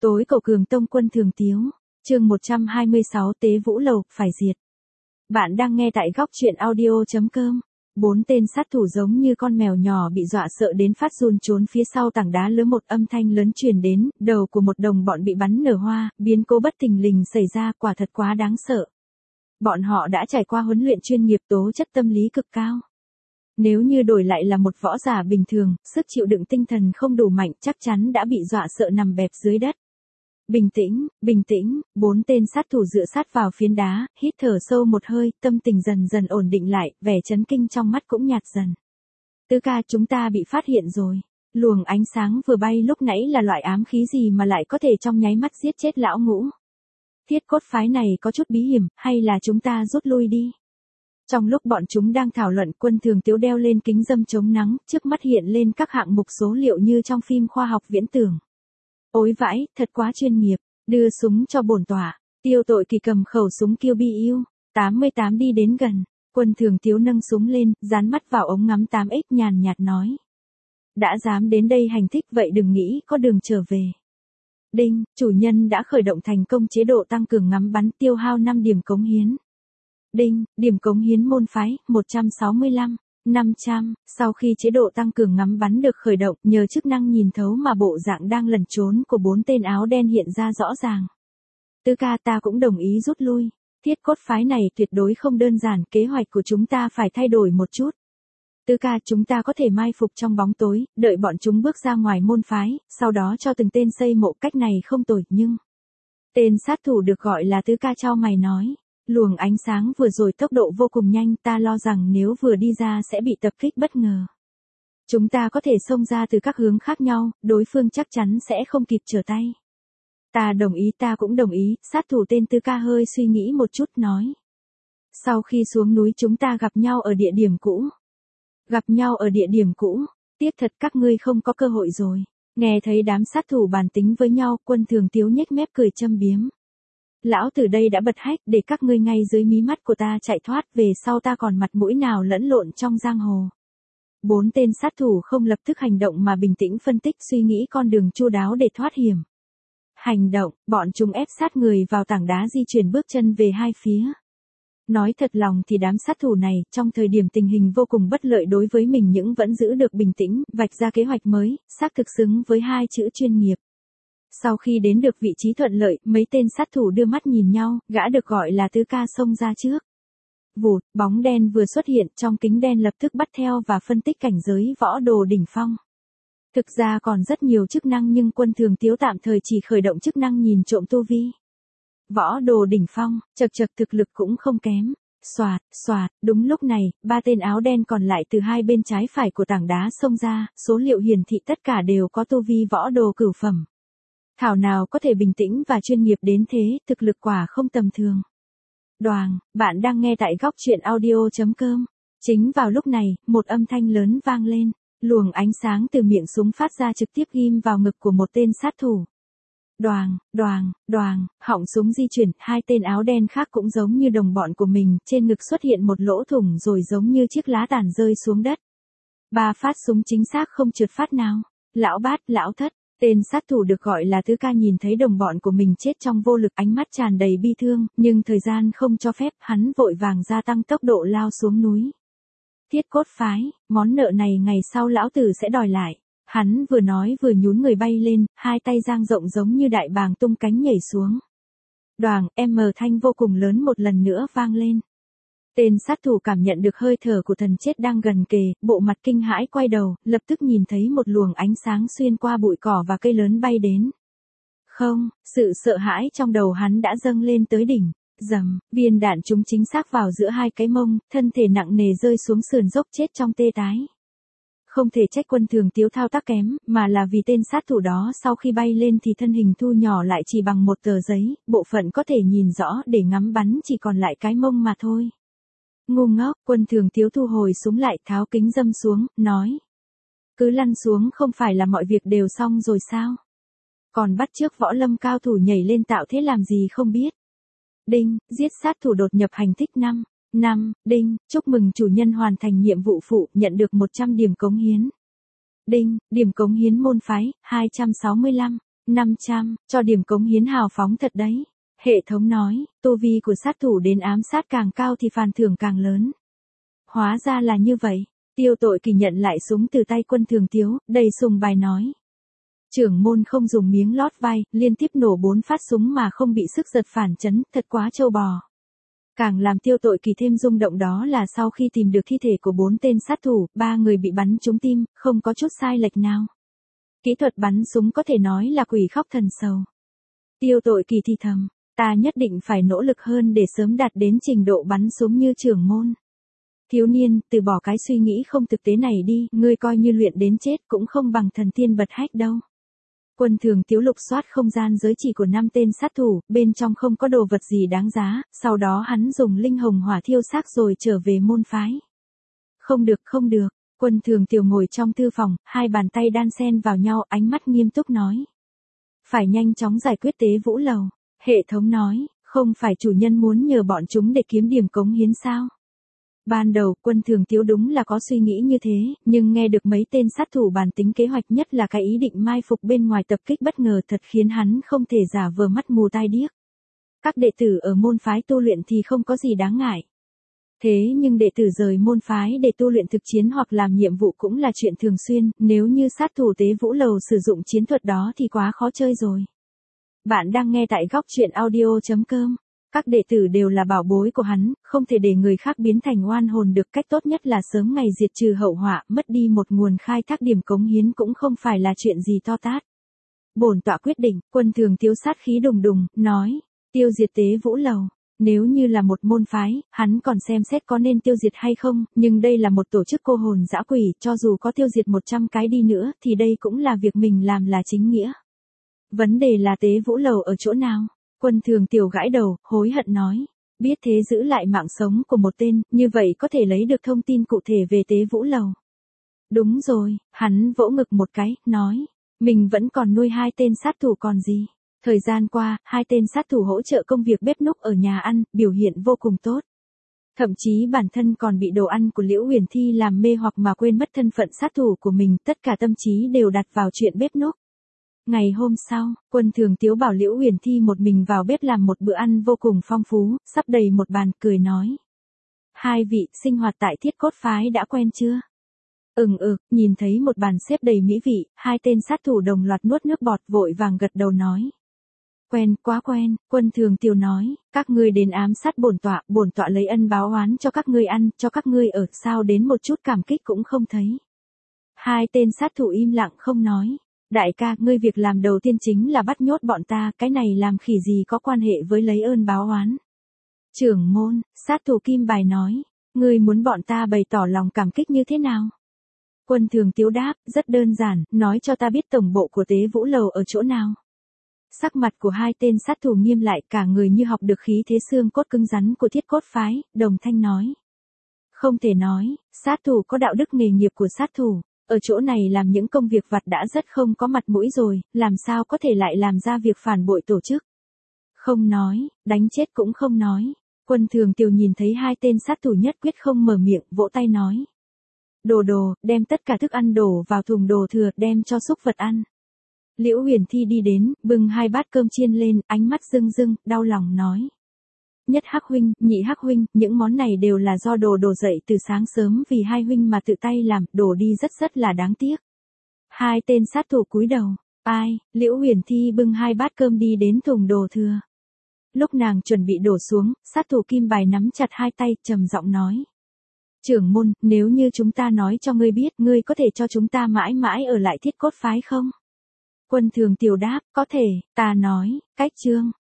Tối cầu Cường Tông Quân Thường Tiếu, chương 126 Tế Vũ Lầu, phải diệt. Bạn đang nghe tại góc truyện audio.com. 4 tên sát thủ giống như con mèo nhỏ bị dọa sợ đến phát run trốn phía sau tảng đá lớn, một âm thanh lớn truyền đến, đầu của một đồng bọn bị bắn nở hoa, biến cố bất thình lình xảy ra, quả thật quá đáng sợ. Bọn họ đã trải qua huấn luyện chuyên nghiệp, tố chất tâm lý cực cao. Nếu như đổi lại là một võ giả bình thường, sức chịu đựng tinh thần không đủ mạnh, chắc chắn đã bị dọa sợ nằm bẹp dưới đất. Bình tĩnh, bình tĩnh, 4 tên sát thủ dựa sát vào phiến đá, hít thở sâu một hơi, tâm tình dần dần ổn định lại, vẻ chấn kinh trong mắt cũng nhạt dần. Tứ ca, chúng ta bị phát hiện rồi. Luồng ánh sáng vừa bay lúc nãy là loại ám khí gì mà lại có thể trong nháy mắt giết chết lão Ngũ? Thiết cốt phái này có chút bí hiểm, hay là chúng ta rút lui đi? Trong lúc bọn chúng đang thảo luận, Quân Thường Tiếu đeo lên kính râm chống nắng, trước mắt hiện lên các hạng mục số liệu như trong phim khoa học viễn tưởng. Ôi vãi, thật quá chuyên nghiệp, đưa súng cho bổn tọa. Tiêu Tội Kỳ cầm khẩu súng QBU 88 đi đến gần, Quân Thường Tiếu nâng súng lên, dán mắt vào ống ngắm 8X, nhàn nhạt nói: đã dám đến đây hành thích vậy đừng nghĩ có đường trở về. Đinh, chủ nhân đã khởi động thành công chế độ tăng cường ngắm bắn, tiêu hao 5 điểm cống hiến. Đinh, điểm cống hiến môn phái, 165, 500, sau khi chế độ tăng cường ngắm bắn được khởi động, nhờ chức năng nhìn thấu mà bộ dạng đang lẩn trốn của 4 tên áo đen hiện ra rõ ràng. Tứ ca, ta cũng đồng ý rút lui. Thiết cốt phái này tuyệt đối không đơn giản, kế hoạch của chúng ta phải thay đổi một chút. Tứ ca, chúng ta có thể mai phục trong bóng tối, đợi bọn chúng bước ra ngoài môn phái, sau đó cho từng tên xây mộ, cách này không tồi, nhưng... Tên sát thủ được gọi là Tứ ca chau mày nói. Luồng ánh sáng vừa rồi tốc độ vô cùng nhanh, ta lo rằng nếu vừa đi ra sẽ bị tập kích bất ngờ. Chúng ta có thể xông ra từ các hướng khác nhau, đối phương chắc chắn sẽ không kịp trở tay. Ta đồng ý, ta cũng đồng ý, sát thủ tên Tứ ca hơi suy nghĩ một chút nói. Sau khi xuống núi chúng ta gặp nhau ở địa điểm cũ. Gặp nhau ở địa điểm cũ, tiếc thật các ngươi không có cơ hội rồi. Nghe thấy đám sát thủ bàn tính với nhau, Quân Thường Tiếu nhếch mép cười châm biếm. Lão tử đây đã bật hách để các ngươi ngay dưới mí mắt của ta chạy thoát, về sau ta còn mặt mũi nào lẫn lộn trong giang hồ. 4 tên sát thủ không lập tức hành động mà bình tĩnh phân tích suy nghĩ con đường chu đáo để thoát hiểm. Hành động, bọn chúng ép sát người vào tảng đá, di chuyển bước chân về hai phía. Nói thật lòng thì đám sát thủ này, trong thời điểm tình hình vô cùng bất lợi đối với mình nhưng vẫn giữ được bình tĩnh, vạch ra kế hoạch mới, xác thực xứng với hai chữ chuyên nghiệp. Sau khi đến được vị trí thuận lợi, mấy tên sát thủ đưa mắt nhìn nhau, gã được gọi là Tứ ca xông ra trước. Vụt, bóng đen vừa xuất hiện, trong kính đen lập tức bắt theo và phân tích cảnh giới võ đồ đỉnh phong. Thực ra còn rất nhiều chức năng nhưng Quân Thường Tiếu tạm thời chỉ khởi động chức năng nhìn trộm tu vi. Võ đồ đỉnh phong, chật thực lực cũng không kém. Xoạt, đúng lúc này, 3 tên áo đen còn lại từ hai bên trái phải của tảng đá xông ra, số liệu hiển thị tất cả đều có tu vi võ đồ cửu phẩm. Thảo nào có thể bình tĩnh và chuyên nghiệp đến thế, thực lực quả không tầm thường. Đoàng, bạn đang nghe tại góc truyện audio.com. Chính vào lúc này, một âm thanh lớn vang lên, luồng ánh sáng từ miệng súng phát ra trực tiếp ghim vào ngực của một tên sát thủ. Đoàng, họng súng di chuyển, hai tên áo đen khác cũng giống như đồng bọn của mình, trên ngực xuất hiện một lỗ thủng rồi giống như chiếc lá tàn rơi xuống đất. 3 phát súng chính xác không trượt phát nào. Lão Bát, lão Thất. Tên sát thủ được gọi là Tứ ca nhìn thấy đồng bọn của mình chết trong vô lực, ánh mắt tràn đầy bi thương, nhưng thời gian không cho phép, hắn vội vàng gia tăng tốc độ lao xuống núi. Thiết cốt phái, món nợ này ngày sau lão tử sẽ đòi lại. Hắn vừa nói vừa nhún người bay lên, hai tay dang rộng giống như đại bàng tung cánh nhảy xuống. Đoàng, thanh vô cùng lớn một lần nữa vang lên. Tên sát thủ cảm nhận được hơi thở của thần chết đang gần kề, bộ mặt kinh hãi quay đầu, lập tức nhìn thấy một luồng ánh sáng xuyên qua bụi cỏ và cây lớn bay đến. Không, sự sợ hãi trong đầu hắn đã dâng lên tới đỉnh. Rầm, viên đạn trúng chính xác vào giữa hai cái mông, thân thể nặng nề rơi xuống sườn dốc chết trong tê tái. Không thể trách Quân Thường Tiếu thao tác kém, mà là vì tên sát thủ đó sau khi bay lên thì thân hình thu nhỏ lại chỉ bằng một tờ giấy, bộ phận có thể nhìn rõ để ngắm bắn chỉ còn lại cái mông mà thôi. Ngu ngốc, Quân Thường Tiếu thu hồi súng lại, tháo kính râm xuống, nói. Cứ lăn xuống, không phải là mọi việc đều xong rồi sao? Còn bắt chước võ lâm cao thủ nhảy lên tạo thế làm gì không biết. Đinh, giết sát thủ đột nhập hành thích 5, đinh, chúc mừng chủ nhân hoàn thành nhiệm vụ phụ, nhận được 100 điểm cống hiến. Đinh, điểm cống hiến môn phái, 265. 500, cho điểm cống hiến hào phóng thật đấy. Hệ thống nói, tu vi của sát thủ đến ám sát càng cao thì phần thưởng càng lớn. Hóa ra là như vậy. Tiêu Tội Kỳ nhận lại súng từ tay Quân Thường Tiếu, đầy sùng bài nói. Trưởng môn không dùng miếng lót vai, liên tiếp nổ 4 phát súng mà không bị sức giật phản chấn, thật quá trâu bò. Càng làm Tiêu Tội Kỳ thêm rung động đó là sau khi tìm được thi thể của 4 tên sát thủ, 3 người bị bắn trúng tim, không có chút sai lệch nào. Kỹ thuật bắn súng có thể nói là quỷ khóc thần sầu. Tiêu Tội Kỳ thì thầm, ta nhất định phải nỗ lực hơn để sớm đạt đến trình độ bắn súng như trưởng môn. Thiếu niên, từ bỏ cái suy nghĩ không thực tế này đi, ngươi coi như luyện đến chết cũng không bằng thần tiên bật hách đâu. Quân Thường Tiếu lục soát không gian giới chỉ của 5 tên sát thủ, bên trong không có đồ vật gì đáng giá, sau đó hắn dùng linh hồng hỏa thiêu xác rồi trở về môn phái. Không được, không được, Quân Thường Tiếu ngồi trong thư phòng, hai bàn tay đan xen vào nhau, ánh mắt nghiêm túc nói. Phải nhanh chóng giải quyết Tế Vũ Lầu. Hệ thống nói, không phải chủ nhân muốn nhờ bọn chúng để kiếm điểm cống hiến sao? Ban đầu, Quân Thường Tiếu đúng là có suy nghĩ như thế, nhưng nghe được mấy tên sát thủ bàn tính kế hoạch, nhất là cái ý định mai phục bên ngoài tập kích bất ngờ, thật khiến hắn không thể giả vờ mắt mù tai điếc. Các đệ tử ở môn phái tu luyện thì không có gì đáng ngại. Thế nhưng đệ tử rời môn phái để tu luyện thực chiến hoặc làm nhiệm vụ cũng là chuyện thường xuyên, nếu như sát thủ Tế Vũ Lầu sử dụng chiến thuật đó thì quá khó chơi rồi. Bạn đang nghe tại góc truyện audio.com. Các đệ tử đều là bảo bối của hắn, không thể để người khác biến thành oan hồn được. Cách tốt nhất là sớm ngày diệt trừ hậu họa, mất đi một nguồn khai thác điểm cống hiến cũng không phải là chuyện gì to tát. Bổn tọa quyết định. Quân Thường Tiếu sát khí đùng đùng, nói, tiêu diệt Tế Vũ Lầu. Nếu như là một môn phái, hắn còn xem xét có nên tiêu diệt hay không, nhưng đây là một tổ chức cô hồn dã quỷ, cho dù có tiêu diệt 100 cái đi nữa, thì đây cũng là việc mình làm là chính nghĩa. Vấn đề là Tế Vũ Lầu ở chỗ nào? Quân Thường Tiếu gãi đầu, hối hận nói. Biết thế giữ lại mạng sống của một tên, như vậy có thể lấy được thông tin cụ thể về Tế Vũ Lầu. Đúng rồi, hắn vỗ ngực một cái, nói. Mình vẫn còn nuôi 2 tên sát thủ còn gì. Thời gian qua, 2 tên sát thủ hỗ trợ công việc bếp núc ở nhà ăn, biểu hiện vô cùng tốt. Thậm chí bản thân còn bị đồ ăn của Liễu Huyền Thi làm mê hoặc mà quên mất thân phận sát thủ của mình, tất cả tâm trí đều đặt vào chuyện bếp núc. Ngày hôm sau, Quân Thường Tiếu bảo Liễu Huyền Thi một mình vào bếp làm một bữa ăn vô cùng phong phú, sắp đầy một bàn, cười nói. 2 vị, sinh hoạt tại Thiết Cốt phái đã quen chưa? Nhìn thấy một bàn xếp đầy mỹ vị, 2 tên sát thủ đồng loạt nuốt nước bọt, vội vàng gật đầu nói. Quen, quá quen. Quân Thường Tiếu nói, các ngươi đến ám sát bổn tọa lấy ân báo oán cho các ngươi ăn, cho các ngươi ở, sao đến một chút cảm kích cũng không thấy. 2 tên sát thủ im lặng không nói. Đại ca, ngươi việc làm đầu tiên chính là bắt nhốt bọn ta, cái này làm khỉ gì có quan hệ với lấy ơn báo oán. Trưởng môn, sát thủ Kim Bài nói, ngươi muốn bọn ta bày tỏ lòng cảm kích như thế nào? Quân Thường Tiếu đáp, rất đơn giản, nói cho ta biết tổng bộ của Tế Vũ Lầu ở chỗ nào. Sắc mặt của 2 tên sát thủ nghiêm lại, cả người như học được khí thế xương cốt cứng rắn của Thiết Cốt phái, đồng thanh nói. Không thể nói, sát thủ có đạo đức nghề nghiệp của sát thủ, ở chỗ này làm những công việc vặt đã rất không có mặt mũi rồi, làm sao có thể lại làm ra việc phản bội tổ chức. Không nói, đánh chết cũng không nói. Quân Thường Tiếu nhìn thấy 2 tên sát thủ nhất quyết không mở miệng, vỗ tay nói. Đồ, đem tất cả thức ăn đổ vào thùng đồ thừa, đem cho súc vật ăn. Liễu Huyền Thi đi đến, bưng 2 bát cơm chiên lên, ánh mắt rưng rưng, đau lòng nói. Nhất Hắc huynh, Nhị Hắc huynh, những món này đều là do đồ dậy từ sáng sớm vì 2 huynh mà tự tay làm, đổ đi rất là đáng tiếc. 2 tên sát thủ cúi đầu. Ai? Liễu Huyền Thi bưng 2 bát cơm đi đến thùng đồ thừa. Lúc nàng chuẩn bị đổ xuống, sát thủ Kim Bài nắm chặt 2 tay, trầm giọng nói. Trưởng môn, nếu như chúng ta nói cho ngươi biết, ngươi có thể cho chúng ta mãi mãi ở lại Thiết Cốt phái không? Quân Thường Tiếu đáp, có thể. Ta nói, cách chương.